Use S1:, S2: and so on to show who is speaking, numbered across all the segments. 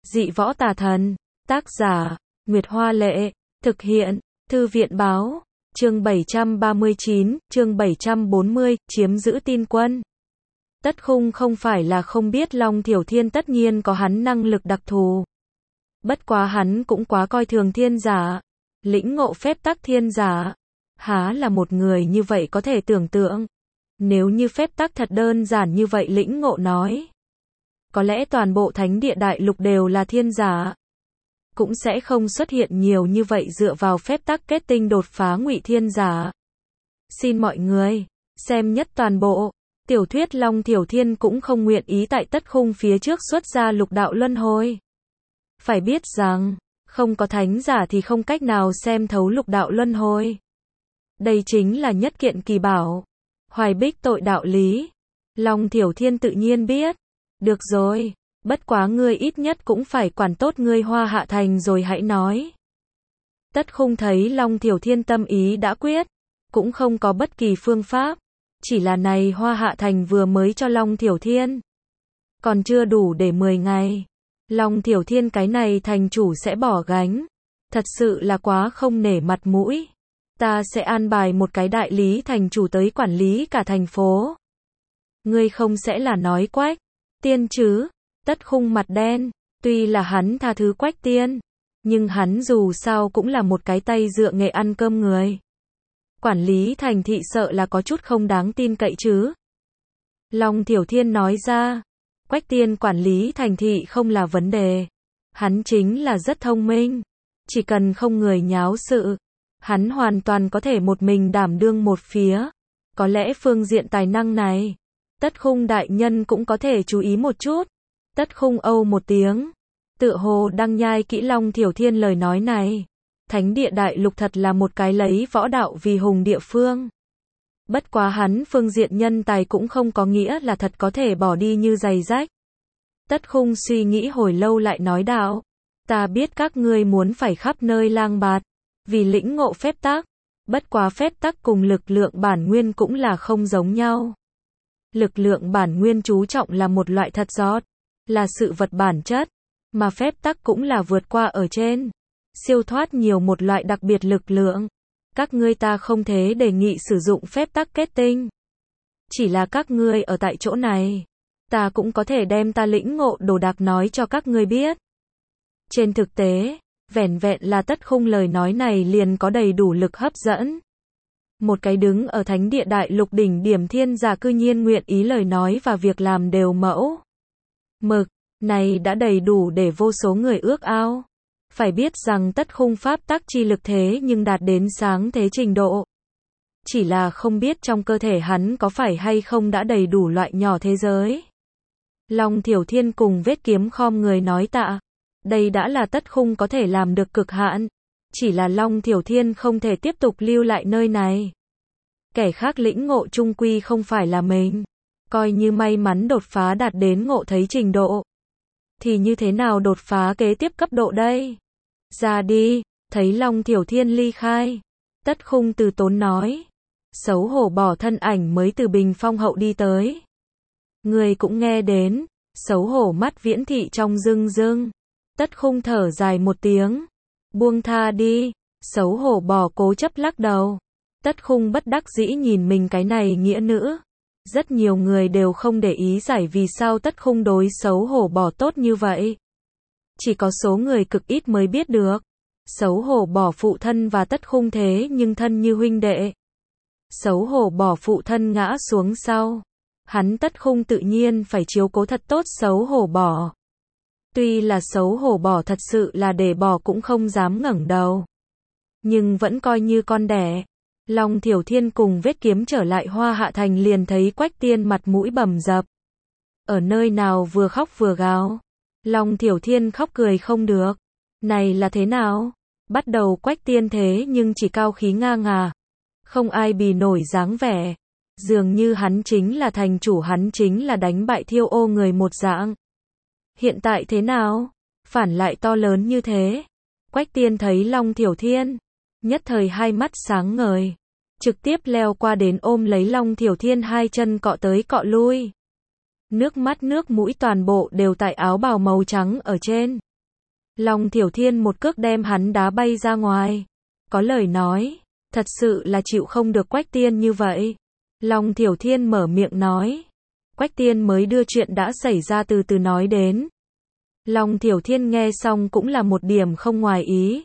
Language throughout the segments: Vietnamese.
S1: Dị võ tà thần. Tác giả, Nguyệt Hoa Lệ. Thực hiện, Thư viện Báo. Chương 739, chương 740, chiếm giữ tin quân. Tất Khung không phải là không biết Long Thiểu Thiên tất nhiên có hắn năng lực đặc thù. Bất quá hắn cũng quá coi thường thiên giả. Lĩnh ngộ phép tắc thiên giả. Há là một người như vậy có thể tưởng tượng. Nếu như phép tắc thật đơn giản như vậy lĩnh ngộ nói. Có lẽ toàn bộ thánh địa đại lục đều là thiên giả. Cũng sẽ không xuất hiện nhiều như vậy dựa vào phép tắc kết tinh đột phá ngụy thiên giả. Xin mọi người, xem nhất toàn bộ. Tiểu thuyết Long Thiểu Thiên cũng không nguyện ý tại Tất Khung phía trước xuất ra lục đạo luân hồi. Phải biết rằng, không có thánh giả thì không cách nào xem thấu lục đạo luân hồi. Đây chính là nhất kiện kỳ bảo. Hoài bích tội đạo lý. Long Thiểu Thiên tự nhiên biết. Được rồi, bất quá ngươi ít nhất cũng phải quản tốt ngươi Hoa Hạ Thành rồi hãy nói. Tất Khung thấy Long Thiểu Thiên tâm ý đã quyết, cũng không có bất kỳ phương pháp. Chỉ là này Hoa Hạ Thành vừa mới cho Long Thiểu Thiên. Còn chưa đủ để 10 ngày. Long Thiểu Thiên cái này thành chủ sẽ bỏ gánh. Thật sự là quá không nể mặt mũi. Ta sẽ an bài một cái đại lý thành chủ tới quản lý cả thành phố. Ngươi không sẽ là nói Quách Tiên chứ? Tất Khung mặt đen. Tuy là hắn tha thứ Quách Tiên, nhưng hắn dù sao cũng là một cái tay dựa nghề ăn cơm người. Quản lý thành thị sợ là có chút không đáng tin cậy chứ. Long Thiểu Thiên nói ra. Quách Tiên quản lý thành thị không là vấn đề. Hắn chính là rất thông minh. Chỉ cần không người nháo sự. Hắn hoàn toàn có thể một mình đảm đương một phía. Có lẽ phương diện tài năng này, Tất Khung đại nhân cũng có thể chú ý một chút. Tất Khung âu một tiếng. Tựa hồ đang nhai kỹ Long Thiểu Thiên lời nói này. Thánh địa đại lục thật là một cái lấy võ đạo vì hùng địa phương. Bất quá hắn phương diện nhân tài cũng không có nghĩa là thật có thể bỏ đi như giày rách. Tất Khung suy nghĩ hồi lâu lại nói đạo. Ta biết các ngươi muốn phải khắp nơi lang bạt. Vì lĩnh ngộ phép tắc. Bất quá phép tắc cùng lực lượng bản nguyên cũng là không giống nhau. Lực lượng bản nguyên chú trọng là một loại thật giót. Là sự vật bản chất. Mà phép tắc cũng là vượt qua ở trên. Siêu thoát nhiều một loại đặc biệt lực lượng. Các ngươi ta không thể đề nghị sử dụng phép tắc kết tinh. Chỉ là các ngươi ở tại chỗ này. Ta cũng có thể đem ta lĩnh ngộ đồ đạc nói cho các ngươi biết. Trên thực tế, vẻn vẹn là Tất Khung lời nói này liền có đầy đủ lực hấp dẫn. Một cái đứng ở thánh địa đại lục đỉnh điểm thiên giả cư nhiên nguyện ý lời nói và việc làm đều mẫu mực, này đã đầy đủ để vô số người ước ao. Phải biết rằng Tất Khung pháp tắc chi lực thế nhưng đạt đến sáng thế trình độ. Chỉ là không biết trong cơ thể hắn có phải hay không đã đầy đủ loại nhỏ thế giới. Long Thiểu Thiên cùng Vết Kiếm khom người nói tạ. Đây đã là Tất Khung có thể làm được cực hạn. Chỉ là Long Thiểu Thiên không thể tiếp tục lưu lại nơi này. Kẻ khác lĩnh ngộ chung quy không phải là mình. Coi như may mắn đột phá đạt đến ngộ thấy trình độ. Thì như thế nào đột phá kế tiếp cấp độ đây? Ra đi, thấy Long Thiểu Thiên ly khai. Tất Khung từ tốn nói. Xấu hổ bỏ thân ảnh mới từ Bình Phong hậu đi tới. Người cũng nghe đến. Xấu hổ mắt viễn thị trong rưng rưng. Tất Khung thở dài một tiếng. Buông tha đi. Xấu hổ bỏ cố chấp lắc đầu. Tất Khung bất đắc dĩ nhìn mình cái này nghĩa nữ. Rất nhiều người đều không để ý giải vì sao Tất Khung đối xấu hổ bỏ tốt như vậy. Chỉ có số người cực ít mới biết được. Xấu hổ bỏ phụ thân và Tất Khung thế nhưng thân như huynh đệ. Xấu hổ bỏ phụ thân ngã xuống sau. Hắn Tất Khung tự nhiên phải chiếu cố thật tốt xấu hổ bỏ. Tuy là xấu hổ bỏ thật sự là để bỏ cũng không dám ngẩng đầu. Nhưng vẫn coi như con đẻ. Long Thiểu Thiên cùng Vết Kiếm trở lại Hoa Hạ Thành liền thấy Quách Tiên mặt mũi bầm dập. Ở nơi nào vừa khóc vừa gào. Long Thiểu Thiên khóc cười không được. Này là thế nào? Bắt đầu Quách Tiên thế nhưng chỉ cao khí ngang à. Không ai bì nổi dáng vẻ. Dường như hắn chính là thành chủ, hắn chính là đánh bại Thiêu Ô người một dạng. Hiện tại thế nào? Phản lại to lớn như thế. Quách Tiên thấy Long Thiểu Thiên. Nhất thời hai mắt sáng ngời. Trực tiếp leo qua đến ôm lấy Long Thiểu Thiên, hai chân cọ tới cọ lui. Nước mắt nước mũi toàn bộ đều tại áo bào màu trắng ở trên. Long Thiểu Thiên một cước đem hắn đá bay ra ngoài. Có lời nói, thật sự là chịu không được Quách Tiên như vậy. Long Thiểu Thiên mở miệng nói. Quách Tiên mới đưa chuyện đã xảy ra từ từ nói đến. Long Thiểu Thiên nghe xong cũng là một điểm không ngoài ý.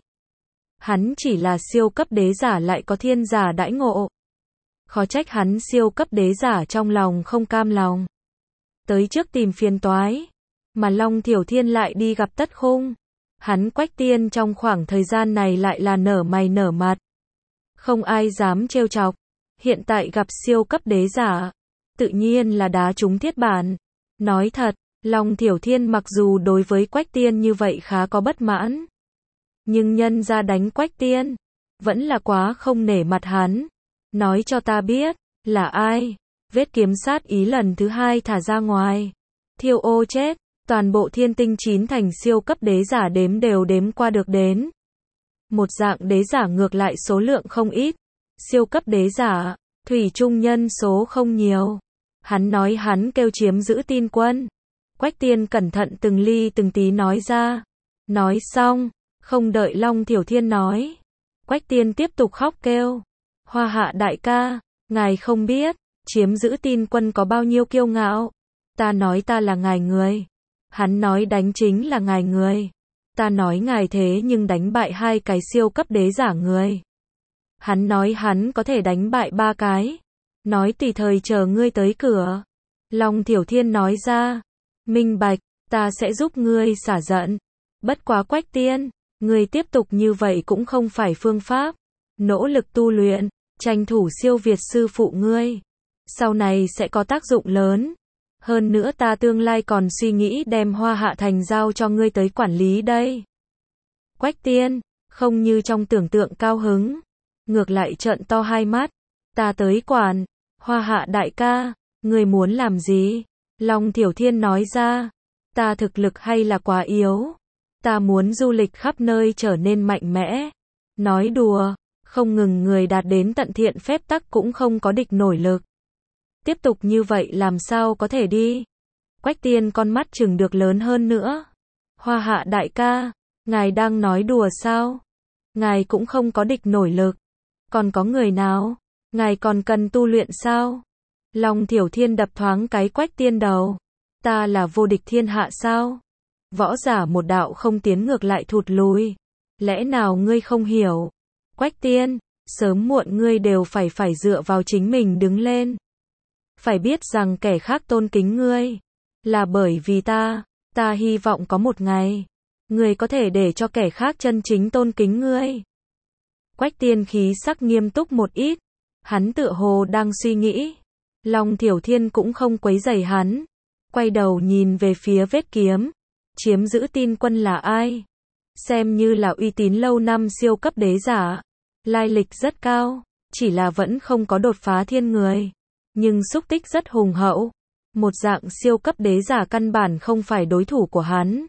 S1: Hắn chỉ là siêu cấp đế giả lại có thiên giả đãi ngộ. Khó trách hắn siêu cấp đế giả trong lòng không cam lòng. Tới trước tìm phiền toái. Mà Long Thiểu Thiên lại đi gặp Tất Khung. Hắn Quách Tiên trong khoảng thời gian này lại là nở mày nở mặt. Không ai dám trêu chọc. Hiện tại gặp siêu cấp đế giả. Tự nhiên là đá trúng thiết bản. Nói thật, Long Thiểu Thiên mặc dù đối với Quách Tiên như vậy khá có bất mãn. Nhưng nhân ra đánh Quách Tiên. Vẫn là quá không nể mặt hắn. Nói cho ta biết, là ai? Vết kiếm sát ý lần thứ 2 thả ra ngoài. Thiêu ô chết. Toàn bộ thiên tinh 9 thành siêu cấp đế giả đếm đều đếm qua được đến. Một dạng đế giả ngược lại số lượng không ít. Siêu cấp đế giả, thủy chung nhân số không nhiều. Hắn nói hắn kêu chiếm giữ tin quân. Quách Tiên cẩn thận từng ly từng tí nói ra. Nói xong, không đợi Long Thiểu Thiên nói. Quách Tiên tiếp tục khóc kêu. Hoa Hạ đại ca, ngài không biết, chiếm giữ tin quân có bao nhiêu kiêu ngạo. Ta nói ta là ngài người. Hắn nói đánh chính là ngài người. Ta nói ngài thế nhưng đánh bại 2 cái siêu cấp đế giả người. Hắn nói hắn có thể đánh bại 3 cái. Nói tùy thời chờ ngươi tới cửa. Long Thiểu Thiên nói ra. Minh bạch, ta sẽ giúp ngươi xả giận. Bất quá Quách Tiên, ngươi tiếp tục như vậy cũng không phải phương pháp. Nỗ lực tu luyện, tranh thủ siêu việt sư phụ ngươi. Sau này sẽ có tác dụng lớn. Hơn nữa ta tương lai còn suy nghĩ đem Hoa Hạ Thành giao cho ngươi tới quản lý đây. Quách Tiên, không như trong tưởng tượng cao hứng. Ngược lại trợn to hai mắt. Ta tới quản. Hoa Hạ đại ca, ngươi muốn làm gì? Long Thiểu Thiên nói ra. Ta thực lực hay là quá yếu? Ta muốn du lịch khắp nơi trở nên mạnh mẽ. Nói đùa, không ngừng người đạt đến tận thiện phép tắc cũng không có địch nổi lực. Tiếp tục như vậy làm sao có thể đi? Quách Tiên con mắt chừng được lớn hơn nữa. Hoa Hạ đại ca, ngài đang nói đùa sao? Ngài cũng không có địch nổi lực. Còn có người nào? Ngài còn cần tu luyện sao? Long Thiểu Thiên đập thoáng cái Quách Tiên đầu. Ta là vô địch thiên hạ sao? Võ giả một đạo không tiến ngược lại thụt lùi. Lẽ nào ngươi không hiểu? Quách Tiên, sớm muộn ngươi đều phải dựa vào chính mình đứng lên. Phải biết rằng kẻ khác tôn kính ngươi là bởi vì ta hy vọng có một ngày ngươi có thể để cho kẻ khác chân chính tôn kính ngươi. Quách Tiên khí sắc nghiêm túc một ít, hắn tựa hồ đang suy nghĩ. Long Thiểu Thiên cũng không quấy rầy hắn, quay đầu nhìn về phía vết kiếm. Chiếm giữ tin quân là ai? Xem như là uy tín lâu năm siêu cấp đế giả, lai lịch rất cao, chỉ là vẫn không có đột phá thiên người. Nhưng xúc tích rất hùng hậu. Một dạng siêu cấp đế giả căn bản không phải đối thủ của hắn.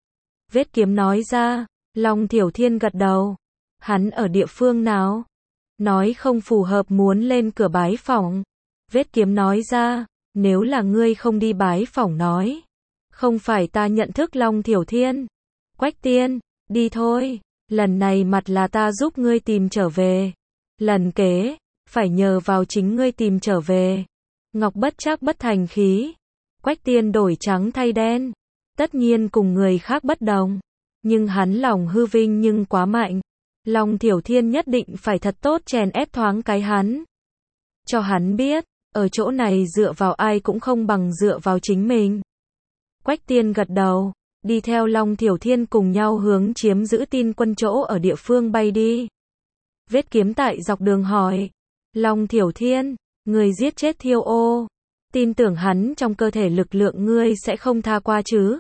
S1: Vết kiếm nói ra. Long Thiểu Thiên gật đầu. Hắn ở địa phương nào? Nói không phù hợp muốn lên cửa bái phỏng. Vết kiếm nói ra. Nếu là ngươi không đi bái phỏng nói. Không phải ta nhận thức Long Thiểu Thiên. Quách Tiên, đi thôi. Lần này mặt là ta giúp ngươi tìm trở về. Lần kế, phải nhờ vào chính ngươi tìm trở về. Ngọc bất trác bất thành khí. Quách Tiên đổi trắng thay đen. Tất nhiên cùng người khác bất đồng. Nhưng hắn lòng hư vinh nhưng quá mạnh. Long Thiểu Thiên nhất định phải thật tốt chèn ép thoáng cái hắn. Cho hắn biết, ở chỗ này dựa vào ai cũng không bằng dựa vào chính mình. Quách Tiên gật đầu, đi theo Long Thiểu Thiên cùng nhau hướng chiếm giữ tin quân chỗ ở địa phương bay đi. Vết kiếm tại dọc đường hỏi. Long Thiểu Thiên, người giết chết Thiêu Ô. Tin tưởng hắn trong cơ thể lực lượng ngươi sẽ không tha qua chứ?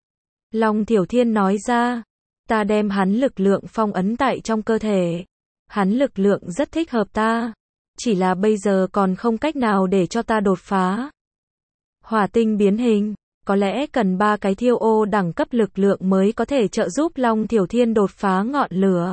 S1: Long Thiểu Thiên nói ra. Ta đem hắn lực lượng phong ấn tại trong cơ thể. Hắn lực lượng rất thích hợp ta. Chỉ là bây giờ còn không cách nào để cho ta đột phá. Hỏa tinh biến hình. Có lẽ cần 3 cái Thiêu Ô đẳng cấp lực lượng mới có thể trợ giúp Long Thiểu Thiên đột phá ngọn lửa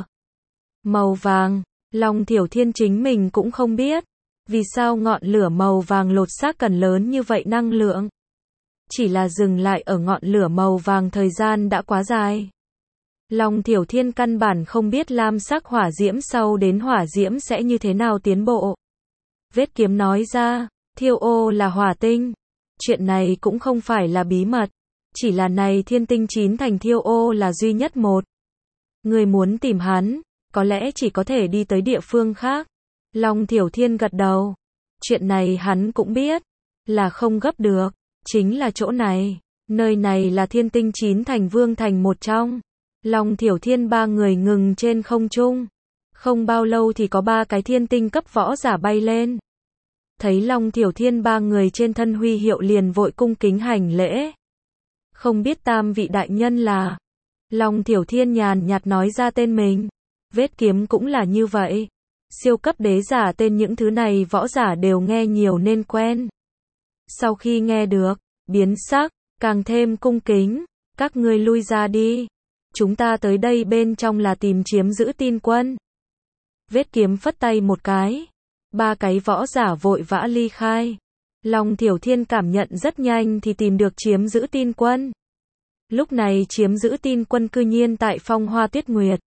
S1: màu vàng. Long Thiểu Thiên chính mình cũng không biết. Vì sao ngọn lửa màu vàng lột xác cần lớn như vậy năng lượng. Chỉ là dừng lại ở ngọn lửa màu vàng thời gian đã quá dài. Long Thiểu Thiên căn bản không biết lam sắc hỏa diễm sau đến hỏa diễm sẽ như thế nào tiến bộ. Vết kiếm nói ra, Thiêu Ô là hỏa tinh. Chuyện này cũng không phải là bí mật. Chỉ là này thiên tinh 9 thành Thiêu Ô là duy nhất một. Người muốn tìm hắn, có lẽ chỉ có thể đi tới địa phương khác. Long Thiểu Thiên gật đầu. Chuyện này hắn cũng biết, là không gấp được. Chính là chỗ này. Nơi này là thiên tinh 9 thành vương thành một trong. Long Thiểu Thiên ba người ngừng trên không trung. Không bao lâu thì có 3 cái thiên tinh cấp võ giả bay lên. Thấy Long Thiểu Thiên ba người trên thân huy hiệu liền vội cung kính hành lễ. Không biết tam vị đại nhân là. Long Thiểu Thiên nhàn nhạt nói ra tên mình. Vết kiếm cũng là như vậy. Siêu cấp đế giả tên những thứ này võ giả đều nghe nhiều nên quen. Sau khi nghe được, biến sắc, càng thêm cung kính. Các ngươi lui ra đi. Chúng ta tới đây bên trong là tìm chiếm giữ tin quân. Vết kiếm phất tay một cái. 3 cái võ giả vội vã ly khai. Long Thiểu Thiên cảm nhận rất nhanh thì tìm được chiếm giữ tin quân. Lúc này chiếm giữ tin quân cư nhiên tại Phong Hoa Tuyết Nguyệt.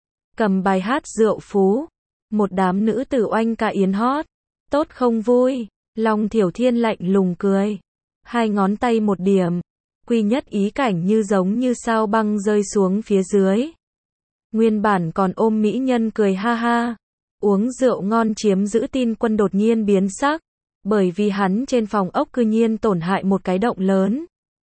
S1: Cầm bài hát rượu phú. Một đám nữ tử oanh ca yến hót. Tốt không vui. Long Thiểu Thiên lạnh lùng cười. 2 ngón tay một điểm. Quy nhất ý cảnh như giống như sao băng rơi xuống phía dưới. Nguyên bản còn ôm mỹ nhân cười ha ha. Uống rượu ngon chiếm giữ tin quân đột nhiên biến sắc. Bởi vì hắn trên phòng ốc cư nhiên tổn hại một cái động lớn.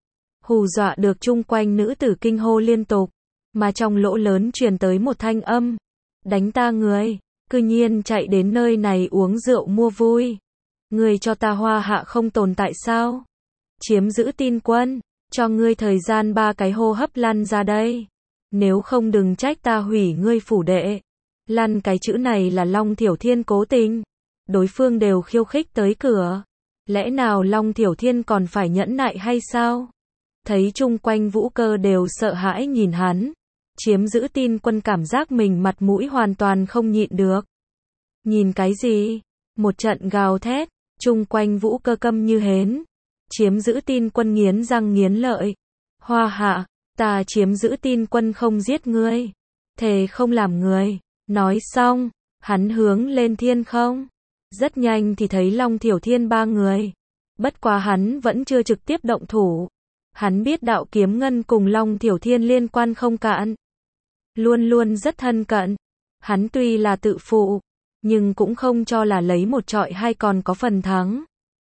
S1: Hù dọa được chung quanh nữ tử kinh hô liên tục. Mà trong lỗ lớn truyền tới một thanh âm. Đánh ta người. Cư nhiên chạy đến nơi này uống rượu mua vui. Người cho ta Hoa Hạ không tồn tại sao? Chiếm giữ tin quân. Cho ngươi thời gian 3 cái hô hấp lăn ra đây. Nếu không đừng trách ta hủy ngươi phủ đệ. Lăn cái chữ này là Long Thiểu Thiên cố tình. Đối phương đều khiêu khích tới cửa. Lẽ nào Long Thiểu Thiên còn phải nhẫn nại hay sao? Thấy chung quanh vũ cơ đều sợ hãi nhìn hắn. Chiếm giữ tin quân cảm giác mình mặt mũi hoàn toàn không nhịn được. Nhìn cái gì? Một trận gào thét. Chung quanh vũ cơ câm như hến. Chiếm giữ tin quân nghiến răng nghiến lợi. Hoa Hạ, ta chiếm giữ tin quân không giết ngươi. Thề không làm người. Nói xong, hắn hướng lên thiên không. Rất nhanh thì thấy Long Thiểu Thiên ba người. Bất quá hắn vẫn chưa trực tiếp động thủ. Hắn biết đạo kiếm ngân cùng Long Thiểu Thiên liên quan không cạn. Luôn luôn rất thân cận. Hắn tuy là tự phụ, nhưng cũng không cho là lấy một trọi hay còn có phần thắng.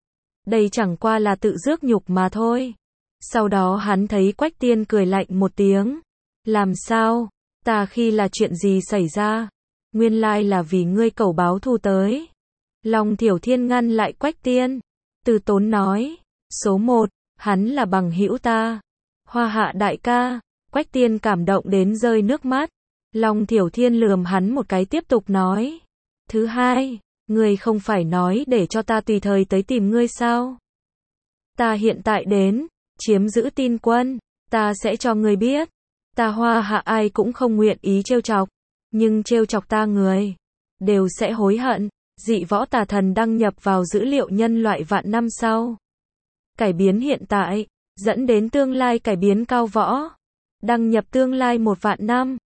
S1: Đây chẳng qua là tự rước nhục mà thôi. Sau đó hắn thấy Quách Tiên cười lạnh một tiếng. Làm sao? Ta khi là chuyện gì xảy ra? Nguyên lai là vì ngươi cẩu báo thù tới. Long Thiểu Thiên ngăn lại Quách Tiên. Từ tốn nói. Số 1, hắn là bằng hữu ta. Hoa Hạ đại ca. Quách Tiên cảm động đến rơi nước mắt. Long Thiểu Thiên lườm hắn một cái tiếp tục nói. Thứ 2, ngươi không phải nói để cho ta tùy thời tới tìm ngươi sao? Ta hiện tại đến, chiếm giữ tin quân, ta sẽ cho ngươi biết. Ta Hoa Hạ ai cũng không nguyện ý trêu chọc, nhưng trêu chọc ta người, đều sẽ hối hận. Dị võ tà thần đăng nhập vào dữ liệu nhân loại vạn năm sau. Cải biến hiện tại, dẫn đến tương lai cải biến cao võ. Đăng nhập tương lai 1 vạn năm.